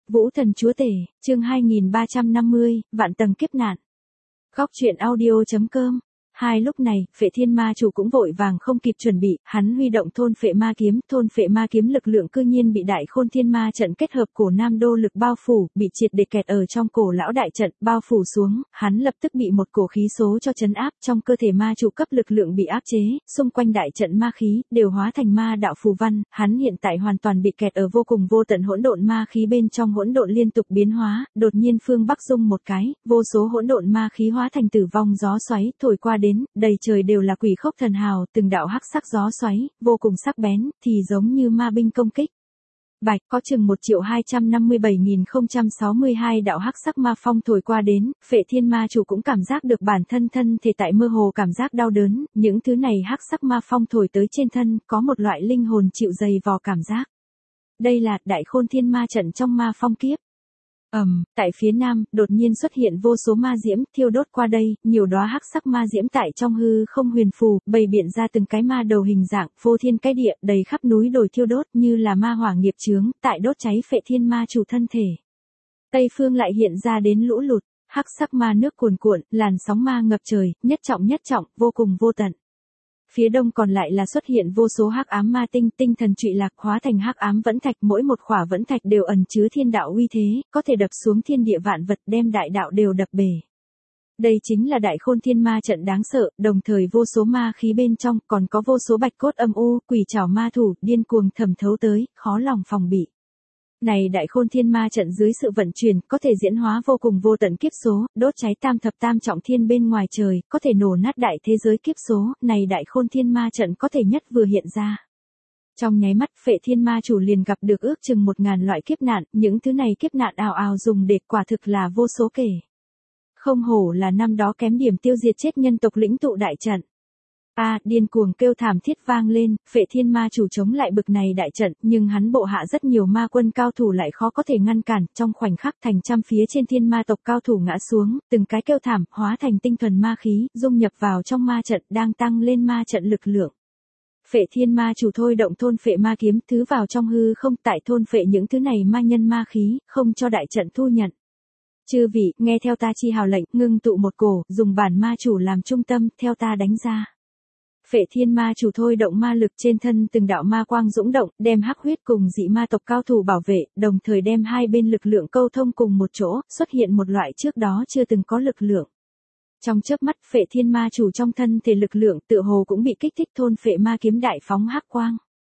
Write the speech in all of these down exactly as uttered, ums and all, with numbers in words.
Vũ thần chúa tể, chương hai nghìn ba trăm năm mươi, vạn tầng kiếp nạn. Góc truyện audio chấm com. Hai lúc này, Phệ Thiên Ma Chủ cũng vội vàng không kịp chuẩn bị, hắn huy động thôn phệ ma kiếm, thôn phệ ma kiếm lực lượng cư nhiên bị Đại Khôn Thiên Ma trận kết hợp cổ Nam Đô lực bao phủ, bị triệt để kẹt ở trong cổ lão đại trận, bao phủ xuống, hắn lập tức bị một cổ khí số cho trấn áp, trong cơ thể ma chủ cấp lực lượng bị áp chế, xung quanh đại trận ma khí đều hóa thành ma đạo phù văn, hắn hiện tại hoàn toàn bị kẹt ở vô cùng vô tận hỗn độn ma khí bên trong, hỗn độn liên tục biến hóa, đột nhiên phương Bắc rung một cái, vô số hỗn độn ma khí hóa thành tử vong gió xoáy thổi qua đến, đầy trời đều là quỷ khốc thần hào, từng đạo hắc sắc gió xoáy, vô cùng sắc bén, thì giống như ma binh công kích. Bạch, có chừng một triệu hai trăm năm mươi bảy nghìn không trăm sáu mươi hai đạo hắc sắc ma phong thổi qua đến, Phệ Thiên Ma Chủ cũng cảm giác được bản thân thân thể tại mơ hồ cảm giác đau đớn, những thứ này hắc sắc ma phong thổi tới trên thân, có một loại linh hồn chịu dày vò cảm giác. Đây là Đại Khôn Thiên Ma trận trong ma phong kiếp. Ầm, um, tại phía nam, đột nhiên xuất hiện vô số ma diễm, thiêu đốt qua đây, nhiều đóa hắc sắc ma diễm tại trong hư không huyền phù, bày biện ra từng cái ma đầu hình dạng, vô thiên cái địa, đầy khắp núi đồi thiêu đốt như là ma hỏa nghiệp chướng, tại đốt cháy Phệ Thiên Ma Chủ thân thể. Tây phương lại hiện ra đến lũ lụt, hắc sắc ma nước cuồn cuộn, làn sóng ma ngập trời, nhất trọng nhất trọng, vô cùng vô tận. Phía đông còn lại là xuất hiện vô số hắc ám ma tinh, tinh thần trụy lạc hóa thành hắc ám vẫn thạch, mỗi một khỏa vẫn thạch đều ẩn chứa thiên đạo uy thế, có thể đập xuống thiên địa vạn vật, đem đại đạo đều đập bể. Đây chính là Đại Khôn Thiên Ma trận đáng sợ, đồng thời vô số ma khí bên trong, còn có vô số bạch cốt âm u, quỷ trảo ma thủ, điên cuồng thẩm thấu tới, khó lòng phòng bị. Này Đại Khôn Thiên Ma trận dưới sự vận chuyển, có thể diễn hóa vô cùng vô tận kiếp số, đốt cháy tam thập tam trọng thiên bên ngoài trời, có thể nổ nát đại thế giới kiếp số, này Đại Khôn Thiên Ma trận có thể nhất vừa hiện ra. Trong nháy mắt, Phệ Thiên Ma Chủ liền gặp được ước chừng một ngàn loại kiếp nạn, những thứ này kiếp nạn ào ào dùng để quả thực là vô số kể. Không hổ là năm đó kém điểm tiêu diệt chết nhân tộc lĩnh tụ đại trận. A, à, điên cuồng kêu thảm thiết vang lên, Phệ Thiên Ma Chủ chống lại bực này đại trận, nhưng hắn bộ hạ rất nhiều ma quân cao thủ lại khó có thể ngăn cản, trong khoảnh khắc thành trăm phía trên thiên ma tộc cao thủ ngã xuống, từng cái kêu thảm, hóa thành tinh thuần ma khí, dung nhập vào trong ma trận, đang tăng lên ma trận lực lượng. Phệ Thiên Ma Chủ thôi động thôn phệ ma kiếm, thứ vào trong hư không, tại thôn phệ những thứ này ma nhân ma khí, không cho đại trận thu nhận. Chư vị, nghe theo ta chi hào lệnh, ngưng tụ một cổ, dùng bản ma chủ làm trung tâm, theo ta đánh ra. Phệ Thiên Ma Chủ thôi động ma lực trên thân từng đạo ma quang dũng động, đem hắc huyết cùng dị ma tộc cao thủ bảo vệ, đồng thời đem hai bên lực lượng câu thông cùng một chỗ, xuất hiện một loại trước đó chưa từng có lực lượng. Trong chớp mắt, Phệ Thiên Ma Chủ trong thân thể lực lượng tựa hồ cũng bị kích thích, thôn phệ ma kiếm đại phóng hắc quang.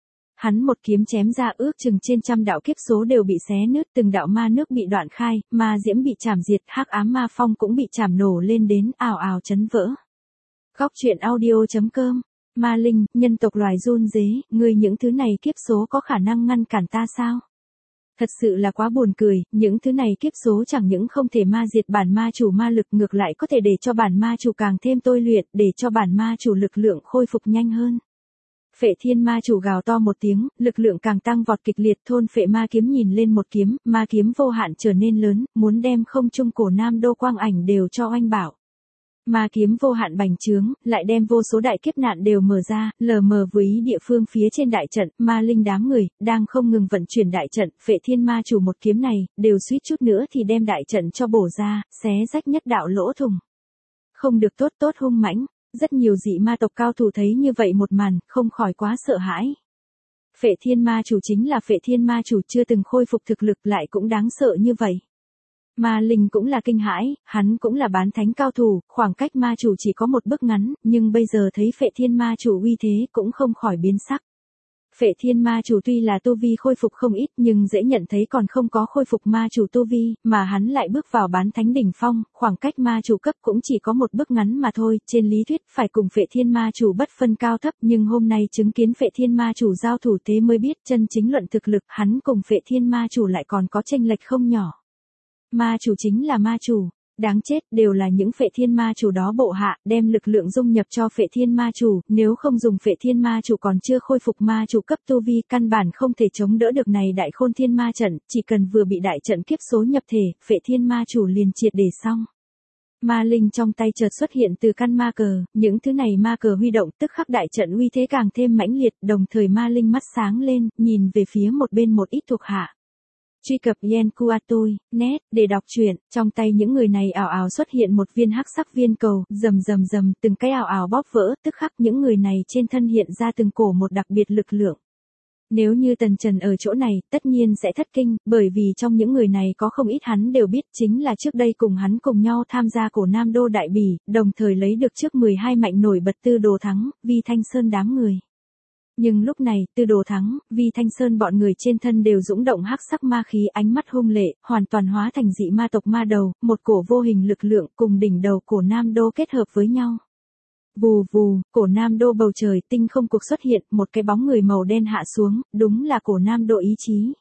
Hắn một kiếm chém ra, ước chừng trên trăm đạo kiếp số đều bị xé nứt, từng đạo ma nước bị đoạn khai, ma diễm bị chảm diệt, hắc ám ma phong cũng bị chảm nổ lên đến, ào ào chấn vỡ. Góc truyện audio chấm com. Ma linh, nhân tộc loài run rế, ngươi những thứ này kiếp số có khả năng ngăn cản ta sao? Thật sự là quá buồn cười, những thứ này kiếp số chẳng những không thể ma diệt bản ma chủ ma lực, ngược lại có thể để cho bản ma chủ càng thêm tôi luyện, để cho bản ma chủ lực lượng khôi phục nhanh hơn. Phệ Thiên Ma Chủ gào to một tiếng, lực lượng càng tăng vọt kịch liệt, thôn phệ ma kiếm nhìn lên một kiếm, ma kiếm vô hạn trở nên lớn, muốn đem không trung cổ Nam Đô quang ảnh đều cho oanh bảo. Ma kiếm vô hạn bành trướng, lại đem vô số đại kiếp nạn đều mở ra, lờ mờ với địa phương phía trên đại trận, ma linh đám người, đang không ngừng vận chuyển đại trận, Phệ Thiên Ma Chủ một kiếm này, đều suýt chút nữa thì đem đại trận cho bổ ra, xé rách nhất đạo lỗ thủng. Không được, tốt tốt hung mãnh, rất nhiều dị ma tộc cao thủ thấy như vậy một màn, không khỏi quá sợ hãi. Phệ Thiên Ma Chủ chính là Phệ Thiên Ma Chủ, chưa từng khôi phục thực lực lại cũng đáng sợ như vậy. Ma linh cũng là kinh hãi, hắn cũng là bán thánh cao thủ, khoảng cách ma chủ chỉ có một bước ngắn, nhưng bây giờ thấy Phệ Thiên Ma Chủ uy thế cũng không khỏi biến sắc. Phệ Thiên Ma Chủ tuy là tu vi khôi phục không ít, nhưng dễ nhận thấy còn không có khôi phục ma chủ tu vi, mà hắn lại bước vào bán thánh đỉnh phong, khoảng cách ma chủ cấp cũng chỉ có một bước ngắn mà thôi, trên lý thuyết phải cùng Phệ Thiên Ma Chủ bất phân cao thấp, nhưng hôm nay chứng kiến Phệ Thiên Ma Chủ giao thủ thế mới biết chân chính luận thực lực, hắn cùng Phệ Thiên Ma Chủ lại còn có chênh lệch không nhỏ. Ma chủ chính là ma chủ, đáng chết, đều là những Phệ Thiên Ma Chủ đó bộ hạ, đem lực lượng dung nhập cho Phệ Thiên Ma Chủ, nếu không dùng Phệ Thiên Ma Chủ còn chưa khôi phục ma chủ cấp tu vi, căn bản không thể chống đỡ được này Đại Khôn Thiên Ma trận, chỉ cần vừa bị đại trận kiếp số nhập thể, Phệ Thiên Ma Chủ liền triệt để xong. Ma linh trong tay chợt xuất hiện từ căn ma cờ, những thứ này ma cờ huy động tức khắc đại trận uy thế càng thêm mãnh liệt, đồng thời ma linh mắt sáng lên, nhìn về phía một bên một ít thuộc hạ. Truy cập yenkuatui chấm net để đọc truyện, trong tay những người này ảo ảo xuất hiện một viên hắc sắc viên cầu, rầm rầm rầm, từng cái ảo ảo bóp vỡ, tức khắc những người này trên thân hiện ra từng cổ một đặc biệt lực lượng. Nếu như Tần Trần ở chỗ này, tất nhiên sẽ thất kinh, bởi vì trong những người này có không ít hắn đều biết chính là trước đây cùng hắn cùng nhau tham gia cổ Nam Đô Đại Bỉ, đồng thời lấy được trước mười hai mạnh nổi bật Tư Đồ Thắng, Vi Thanh Sơn đám người. Nhưng lúc này, Tư Đồ Thắng, Vi Thanh Sơn bọn người trên thân đều dũng động hắc sắc ma khí, ánh mắt hung lệ, hoàn toàn hóa thành dị ma tộc ma đầu, một cổ vô hình lực lượng cùng đỉnh đầu cổ Nam Đô kết hợp với nhau. Vù vù, cổ Nam Đô bầu trời tinh không cuộc xuất hiện, một cái bóng người màu đen hạ xuống, đúng là cổ Nam Đô ý chí.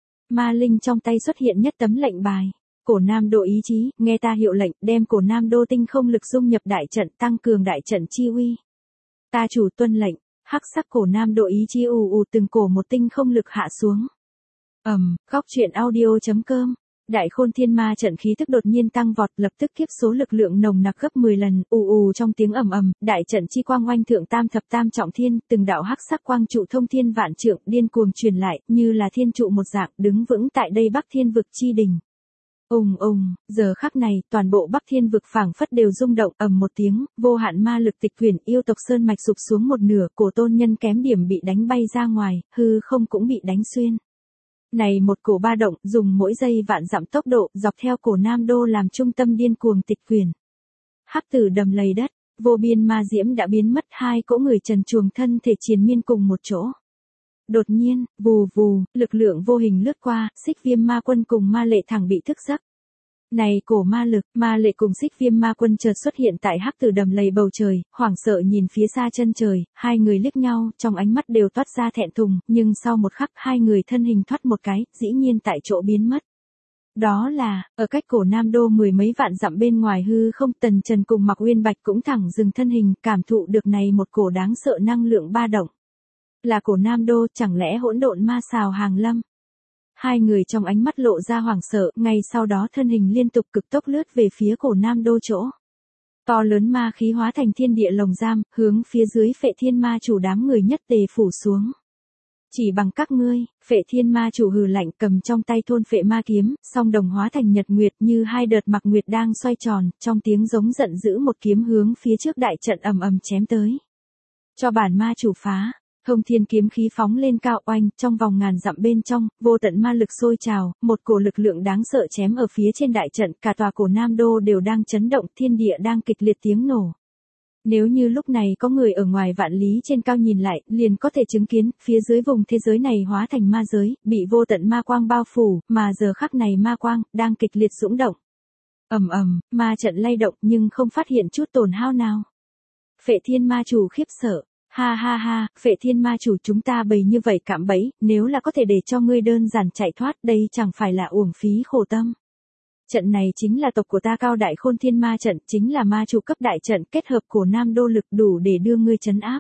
Ma linh trong tay xuất hiện nhất tấm lệnh bài. Cổ Nam Đô ý chí, nghe ta hiệu lệnh, đem cổ Nam Đô tinh không lực dung nhập đại trận, tăng cường đại trận chi uy. Ta chủ tuân lệnh. Hắc sắc cổ Nam Đô ý chí ù ù từng cổ một tinh không lực hạ xuống. Ầm, um, góc truyện audio chấm com. Đại Khôn Thiên Ma trận khí tức đột nhiên tăng vọt, lập tức kiếp số lực lượng nồng nặc gấp mười lần, ù ù trong tiếng ầm ầm, đại trận chi quang oanh thượng tam thập tam trọng thiên, từng đạo hắc sắc quang trụ thông thiên vạn trượng, điên cuồng truyền lại, như là thiên trụ một dạng, đứng vững tại đây Bắc Thiên vực chi đỉnh. Ùng ùng, giờ khắc này, toàn bộ Bắc Thiên vực phảng phất đều rung động, ầm một tiếng, vô hạn ma lực tịch quyển, yêu tộc sơn mạch sụp xuống một nửa, cổ tôn nhân kém điểm bị đánh bay ra ngoài, hư không cũng bị đánh xuyên. Này một cổ ba động, dùng mỗi giây vạn dặm tốc độ, dọc theo cổ Nam Đô làm trung tâm điên cuồng tịch quyển. Hắc tử đầm lầy đất, vô biên ma diễm đã biến mất, hai cỗ người trần truồng thân thể triền miên cùng một chỗ. Đột nhiên, vù vù, lực lượng vô hình lướt qua, Xích Viêm Ma Quân cùng Ma Lệ thẳng bị thức giấc. Này cổ ma lực, Ma Lệ cùng Xích Viêm Ma Quân chợt xuất hiện tại hắc tử đầm lầy bầu trời, hoảng sợ nhìn phía xa chân trời, hai người liếc nhau, trong ánh mắt đều toát ra thẹn thùng, nhưng sau một khắc hai người thân hình thoát một cái, dĩ nhiên tại chỗ biến mất. Đó là, ở cách cổ Nam Đô mười mấy vạn dặm bên ngoài hư không, Tần Trần cùng Mạc Uyên Bạch cũng thẳng dừng thân hình, cảm thụ được này một cổ đáng sợ năng lượng ba động. Là cổ Nam Đô, chẳng lẽ hỗn độn ma xào hàng lâm? Hai người trong ánh mắt lộ ra hoảng sợ, ngay sau đó thân hình liên tục cực tốc lướt về phía cổ Nam Đô chỗ. To lớn ma khí hóa thành thiên địa lồng giam, hướng phía dưới Phệ Thiên Ma chủ đám người nhất tề phủ xuống. Chỉ bằng các ngươi, Phệ Thiên Ma chủ hừ lạnh, cầm trong tay thôn phệ ma kiếm, song đồng hóa thành nhật nguyệt như hai đợt mặc nguyệt đang xoay tròn, trong tiếng giống giận dữ một kiếm hướng phía trước đại trận ầm ầm chém tới. Cho bản ma chủ phá. Thông thiên kiếm khí phóng lên cao oanh, trong vòng ngàn dặm bên trong, vô tận ma lực sôi trào, một cổ lực lượng đáng sợ chém ở phía trên đại trận, cả tòa cổ Nam Đô đều đang chấn động, thiên địa đang kịch liệt tiếng nổ. Nếu như lúc này có người ở ngoài vạn lý trên cao nhìn lại, liền có thể chứng kiến, phía dưới vùng thế giới này hóa thành ma giới, bị vô tận ma quang bao phủ, mà giờ khắc này ma quang, đang kịch liệt dũng động. Ầm ầm, ma trận lay động nhưng không phát hiện chút tổn hao nào. Phệ Thiên Ma chủ khiếp sợ. Ha ha ha, Phệ Thiên Ma chủ chúng ta bày như vậy cạm bẫy, nếu là có thể để cho ngươi đơn giản chạy thoát, đây chẳng phải là uổng phí khổ tâm. Trận này chính là tộc của ta Cao Đại Khôn Thiên Ma trận, chính là ma chủ cấp đại trận, kết hợp cổ Nam Đô lực đủ để đưa ngươi trấn áp.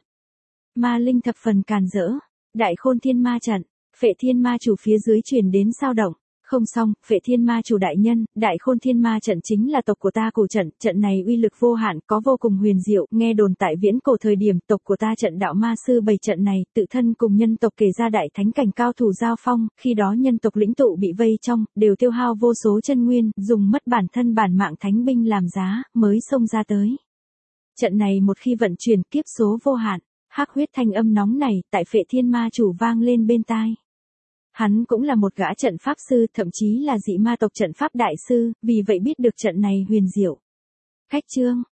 Ma linh thập phần càn rỡ, Đại Khôn Thiên Ma trận, Phệ Thiên Ma chủ phía dưới truyền đến sao động. Không xong, Phệ Thiên Ma chủ đại nhân, Đại Khôn Thiên Ma trận chính là tộc của ta cổ trận, trận này uy lực vô hạn, có vô cùng huyền diệu, nghe đồn tại viễn cổ thời điểm, tộc của ta trận đạo ma sư bày trận này, tự thân cùng nhân tộc kể ra đại thánh cảnh cao thủ giao phong, khi đó nhân tộc lĩnh tụ bị vây trong, đều tiêu hao vô số chân nguyên, dùng mất bản thân bản mạng thánh binh làm giá, mới xông ra tới. Trận này một khi vận chuyển, kiếp số vô hạn, hắc huyết thanh âm nóng này, tại Phệ Thiên Ma chủ vang lên bên tai. Hắn cũng là một gã trận pháp sư, thậm chí là dị ma tộc trận pháp đại sư, vì vậy biết được trận này huyền diệu. Khách chương,